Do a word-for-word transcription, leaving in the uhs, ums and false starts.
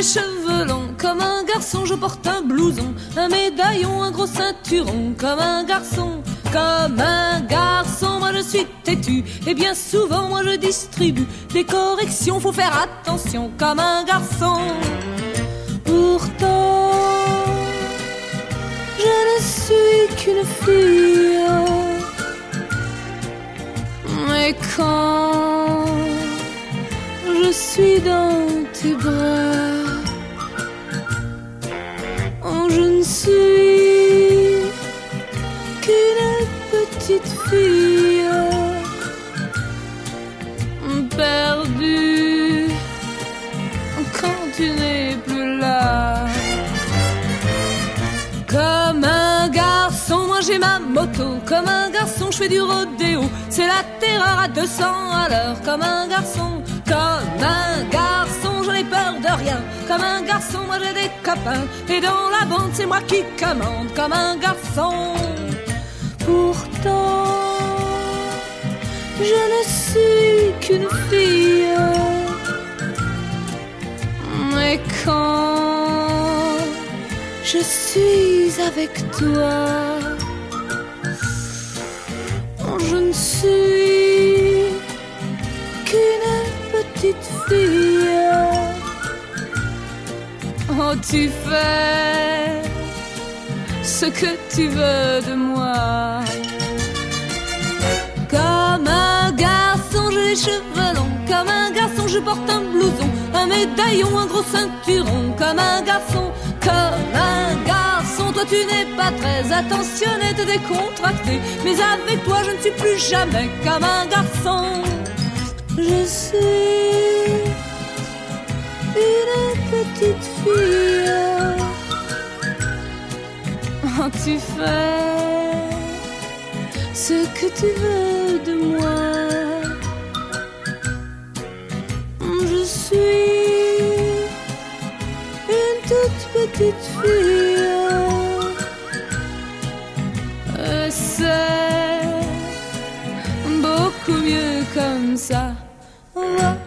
cheveux longs comme un garçon, je porte un blouson, un médaillon, un gros ceinturon comme un garçon. Comme un garçon, moi je suis têtu, et bien souvent moi je distribue des corrections, faut faire attention comme un garçon. Pourtant, je ne suis qu'une fille, mais quand je suis dans tes bras, oh, je ne suis qu'une petite fille perdue quand tu n'es plus là. Comme un garçon, moi j'ai ma moto, comme un garçon je fais du rodéo, c'est la terreur à deux cents à l'heure. Comme un garçon, comme un garçon, j'en ai peur de rien. Comme un garçon, moi j'ai des copains, et dans la bande c'est moi qui commande. Comme un garçon, pourtant je ne suis qu'une fille, mais quand je suis avec toi, je ne suis qu'une petite fille. Oh, tu fais ce que tu veux de moi. Comme un garçon, j'ai les cheveux longs. Comme un garçon, je porte un blouson, un médaillon, un gros ceinturon. Comme un garçon, comme un garçon, toi tu n'es pas très attentionné, t'es décontracté, mais avec toi je ne suis plus jamais comme un garçon. Je suis une petite fille. Oh, tu fais ce que tu veux de moi. Je suis une toute petite fille. Euh, c'est beaucoup mieux comme ça. Oh, oh.